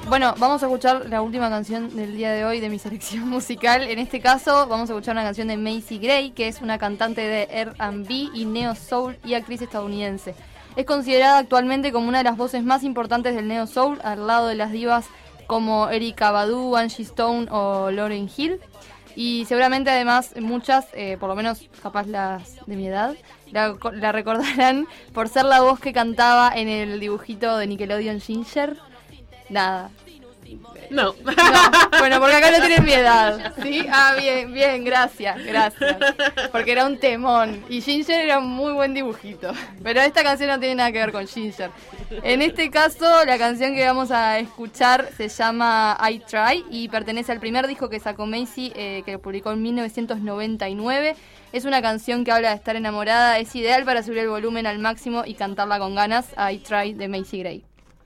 Bueno, vamos a escuchar la última canción del día de hoy de mi selección musical. En este caso vamos a escuchar una canción de Macy Gray, que es una cantante de R&B y neo soul y actriz estadounidense. Es considerada actualmente como una de las voces más importantes del neo soul, al lado de las divas como Erykah Badu, Angie Stone o Lauryn Hill. Y seguramente además muchas, por lo menos capaz las de mi edad, la recordarán por ser la voz que cantaba en el dibujito de Nickelodeon Ginger. Nada. No. Bueno, porque acá no tienen mi edad, ¿sí? Ah, bien, gracias. Porque era un temón. Y Ginger era un muy buen dibujito. Pero esta canción no tiene nada que ver con Ginger. En este caso, la canción que vamos a escuchar se llama I Try y pertenece al primer disco que sacó Macy, que lo publicó en 1999. Es una canción que habla de estar enamorada. Es ideal para subir el volumen al máximo y cantarla con ganas. I Try de Macy Gray.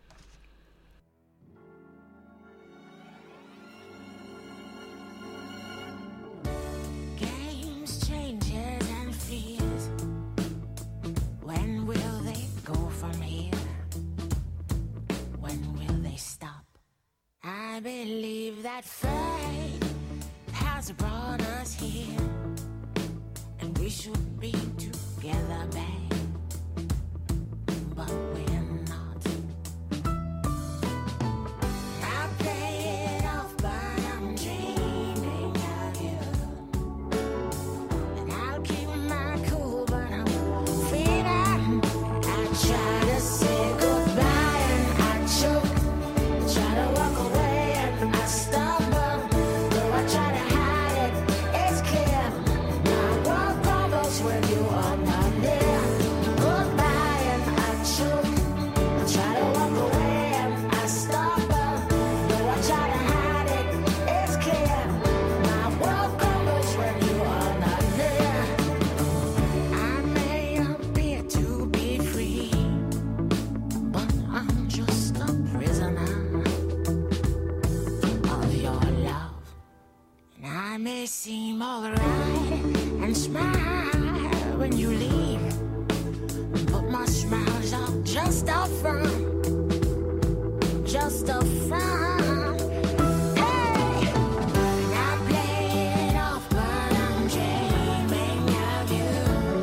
I believe that fate has brought us here, and we should be together, babe, but we're not. I play it off, but I'm dreaming of you, and I'll keep my cool, but I'm feeling. I try to say goodbye and I choke. Try to walk away and I stumble. Though I try to hide it, it's clear. My world crumbles when you are not near. Goodbye and I choke. I try to walk away and I stumble. Though I try to hide it, it's clear. My world crumbles when you are not near. I may appear to be free, but I'm just a prisoner. I may seem alright and smile when you leave, but my smiles are just a front, just a front. Hey, and I play it off, but I'm dreaming of you.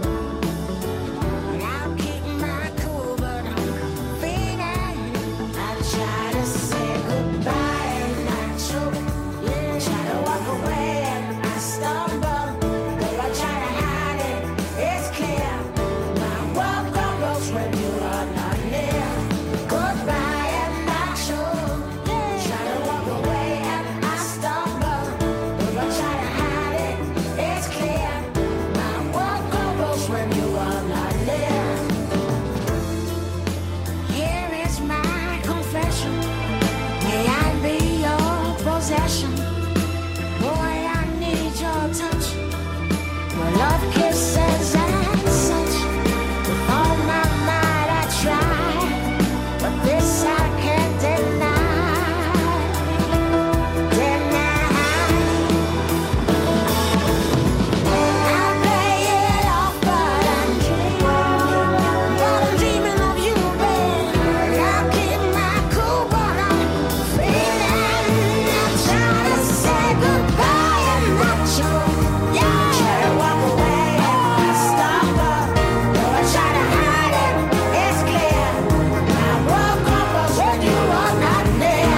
And I'll keep my cool, but I'm feeling. I try to say goodbye and I choke. Try to walk away and I stumble. Though I try to hide it, it's clear. My world crumbles when you are not near. Goodbye and I choke. Try to walk away and I stumble. Though I try to hide it, it's clear. My world crumbles when you are not near. Here is my confession. May I be your possession. Boy, I need your touch, your love kisses and such. With all my might I try, but this I can't deny. I play it off, but I'm dreaming of you, babe. I'll keep my cool, but I'm feeling. I try to say goodbye and I choke. Try to walk away and I stumble. Though I try to hide it, it's clear. My world crumbles when you are not near.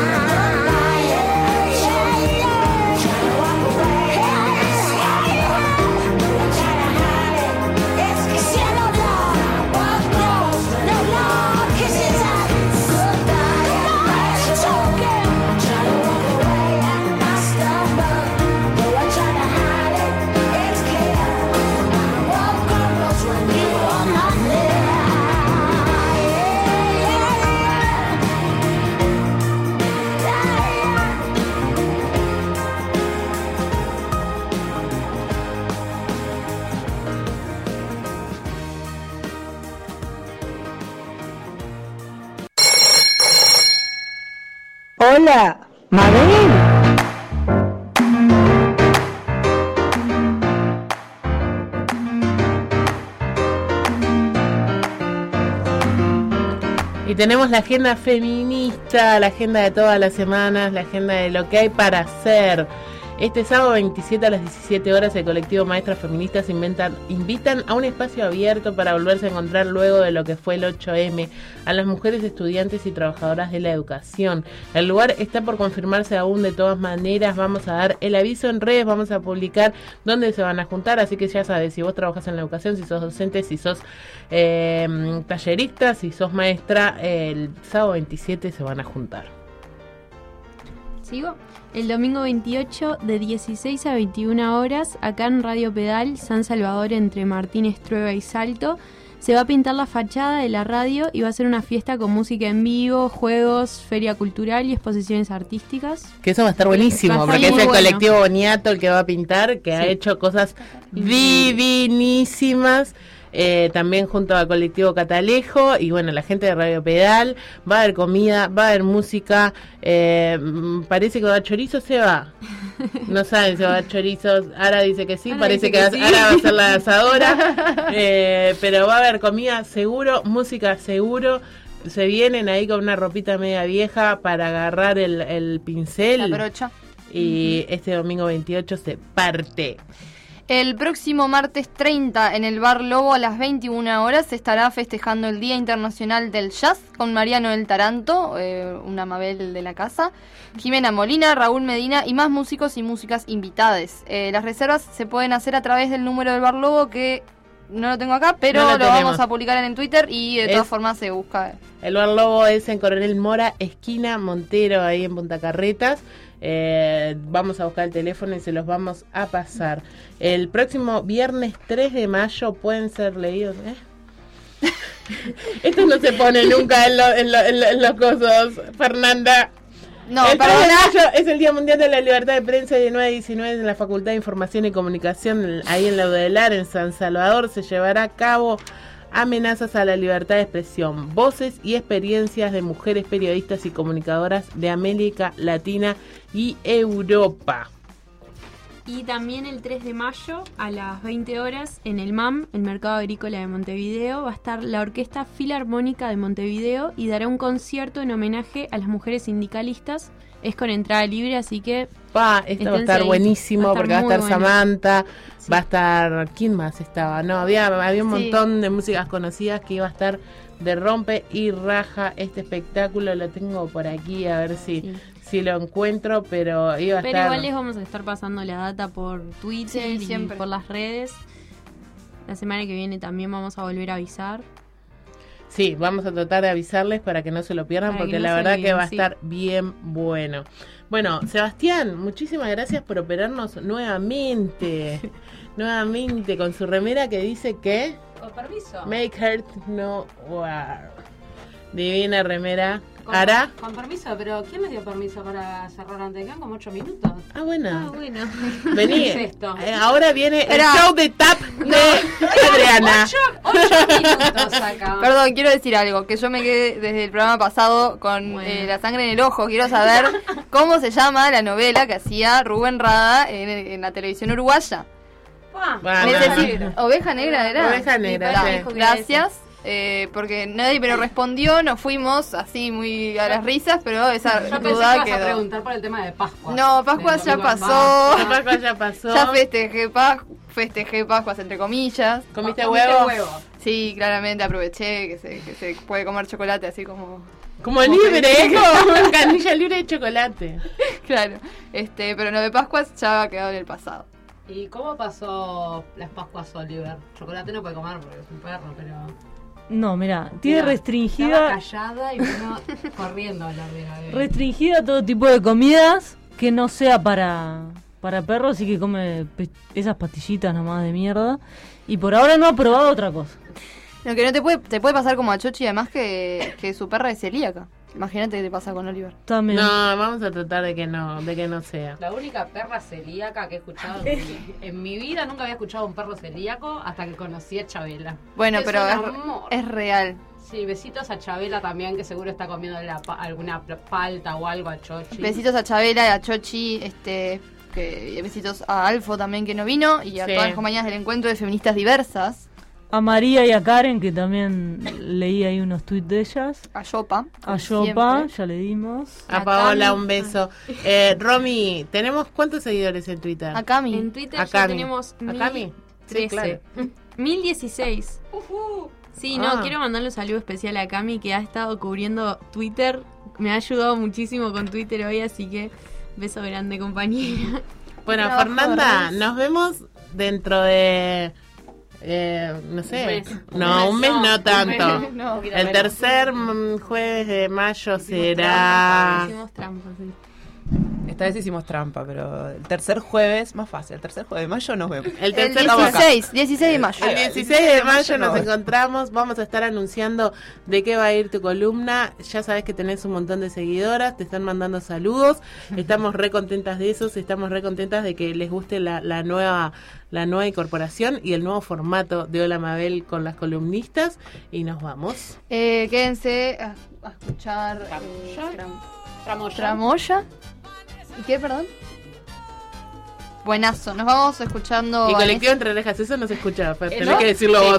Try to walk away and I stumble. Though I try to hide it, it's clear. No love, world crumbles, no love, kisses and goodbye and I choke. Try to walk away and I stumble. Though I try to hide it, it's clear. My world crumbles when you are not near. Hola, Mabel. tenemos la agenda feminista, la agenda de todas las semanas, la agenda de lo que hay para hacer. Este sábado 27 a las 17 horas el colectivo Maestras Feministas invitan a un espacio abierto para volverse a encontrar luego de lo que fue el 8M a las mujeres estudiantes y trabajadoras de la educación. El lugar está por confirmarse aún, de todas maneras vamos a dar el aviso en redes, vamos a publicar dónde se van a juntar, así que ya sabes, si vos trabajas en la educación, si sos docente, si sos tallerista, si sos maestra, el sábado 27 se van a juntar. ¿Sigo? El domingo 28 de 16 a 21 horas, acá en Radio Pedal, San Salvador, entre Martínez Trueba y Salto, se va a pintar la fachada de la radio y va a ser una fiesta con música en vivo, juegos, feria cultural y exposiciones artísticas. Que eso va a estar buenísimo, Va a estar porque es muy el bueno. colectivo Boniato el que va a pintar, que ha hecho cosas divinísimas. También junto al colectivo Catalejo y bueno, la gente de Radio Pedal. Va a haber comida, va a haber música, parece que va a haber chorizo, se va. No saben si va a haber chorizos. Ara dice que sí, Ara parece dice que que sí. Ara va a ser la asadora. Pero va a haber comida seguro, música seguro. Se vienen ahí con una ropita media vieja para agarrar el pincel. La brocha. Y este domingo 28 se parte. El próximo martes 30 en el Bar Lobo a las 21 horas se estará festejando el Día Internacional del Jazz con Mariano El Taranto, una Mabel de la casa, Jimena Molina, Raúl Medina y más músicos y músicas invitades. Las reservas se pueden hacer a través del número del Bar Lobo, que no lo tengo acá, pero No lo lo tenemos. vamos a publicar en Twitter y de todas formas se busca. El Bar Lobo es en Coronel Mora, esquina Montero, ahí en Punta Carretas. Vamos a buscar el teléfono y se los vamos a pasar. El próximo viernes 3 de mayo pueden ser leídos. Esto no se pone nunca en los cosos, Fernanda. No, El 3 de perdona. mayo es el Día Mundial de la Libertad de Prensa y de 9 a 19 en la Facultad de Información y Comunicación, ahí en la UDELAR, en San Salvador, se llevará a cabo amenazas a la libertad de expresión, voces y experiencias de mujeres periodistas y comunicadoras de América Latina y Europa. Y también el 3 de mayo a las 20 horas en el MAM, el Mercado Agrícola de Montevideo, va a estar la Orquesta Filarmónica de Montevideo y dará un concierto en homenaje a las mujeres sindicalistas. Es con entrada libre, así que Esto va a Esténse estar ahí. buenísimo Va a estar porque va a muy estar bueno. Samantha, Sí. va a estar... ¿Quién más estaba? No, había un Sí. montón de músicas conocidas que iba a estar de rompe y raja este espectáculo. Lo tengo por aquí, a ver sí. si lo encuentro, pero iba a Pero estar... igual les vamos a estar pasando la data por Twitter Sí, y siempre. por las redes. La semana que viene también vamos a volver a avisar. Sí, vamos a tratar de avisarles para que no se lo pierdan, Para porque que no la se verdad olviden, que va a sí. estar bien bueno. Bueno, Sebastián, muchísimas gracias por operarnos nuevamente. Nuevamente con su remera que dice que Con permiso. Make Hurt No War. Divina remera. Con, ¿Ara? con permiso, pero ¿quién les dio permiso para cerrar antes? Quedan como 8 minutos. Ah, bueno. bueno. Vení. ¿Qué es esto? Ahora viene el Era- show de tap de Adriana. 8 minutos acá. Perdón, quiero decir algo, que yo me quedé desde el programa pasado con Bueno. la sangre en el ojo. Quiero saber cómo se llama la novela que hacía Rubén Rada en la televisión uruguaya. Pa. Bueno, Oveja Negra era. Oveja Negra, Ta, sí. Gracias. Porque nadie me lo respondió, nos fuimos así muy a las risas, pero esa Yo pensé que duda ibas a quedó. preguntar por el tema de Pascua. No, Pascua Del ya domingo en pasó. La Pascua ya pasó. Ya festejé Pascuas entre comillas. ¿Comiste Comiste huevo? Sí, claramente aproveché que se puede comer chocolate así como... Como libre, como canilla libre de chocolate. Claro, pero lo de Pascuas ya ha quedado en el pasado. ¿Y cómo pasó las Pascuas Oliver? Chocolate no puede comer porque es un perro, pero... No, mira, tiene Mirá, restringida Estaba callada y vino corriendo a hablar de la bebé. restringida todo tipo de comidas que no sea para perros y que come esas pastillitas nomás de mierda. Y por ahora no ha probado otra cosa. Lo que no te puede pasar como a Chochi, además que su perra es celíaca. Imagínate qué te pasa con Oliver. También. No, vamos a tratar de que no sea. La única perra celíaca que he escuchado en mi vida, nunca había escuchado un perro celíaco hasta que conocí a Chabela. Bueno, Es pero un amor. es real. Sí, besitos a Chabela también, que seguro está comiendo alguna palta o algo a Chochi. Besitos a Chabela, a Chochi, besitos a Alfo también que no vino y a Sí. todas las compañías del encuentro de feministas diversas. A María y a Karen, que también leí ahí unos tweets de ellas. A Yopa. A como Yopa, siempre. ya le dimos. A A Paola, Cami. un beso. Romy, ¿tenemos cuántos seguidores en Twitter? A Cami. En Twitter A ya Cami. tenemos ¿A Cami? Sí, 13. claro. 1016. Sí, no, Ah. quiero mandarle un saludo especial a Cami, que ha estado cubriendo Twitter. Me ha ayudado muchísimo con Twitter hoy, así que beso grande, compañera. Bueno, Trabajo Fernanda, de redes. nos vemos dentro de... no sé. Un mes. No, un mes no tanto. No. El tercer jueves de mayo será... Hicimos trampa, sí. Esta vez hicimos trampa, pero el tercer jueves, más fácil, el tercer jueves de mayo nos vemos. El El tercer 16 de mayo. El 16 de mayo nos no. encontramos, vamos a estar anunciando de qué va a ir tu columna. Ya sabes que tenés un montón de seguidoras, te están mandando saludos. Estamos re contentas de eso, estamos re contentas de que les guste la nueva incorporación y el nuevo formato de Hola Mabel con las columnistas. Y nos vamos. Quédense a escuchar Tramoya. ¿Y qué, perdón? Buenazo, nos vamos escuchando. Y a colectivo entre rejas, eso no se escucha, pero tenés ¿no? que decirlo vos.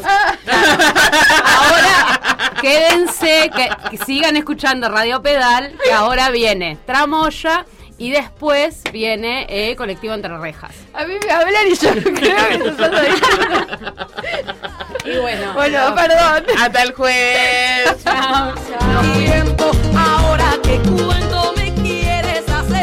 Ahora, quédense, que sigan escuchando Radio Pedal, que ahora viene Tramoya y después viene Colectivo Entre Rejas. A mí me hablan y yo creo que se trata de... Y bueno, Bueno, perdón. Hasta el jueves. chao. Tiempo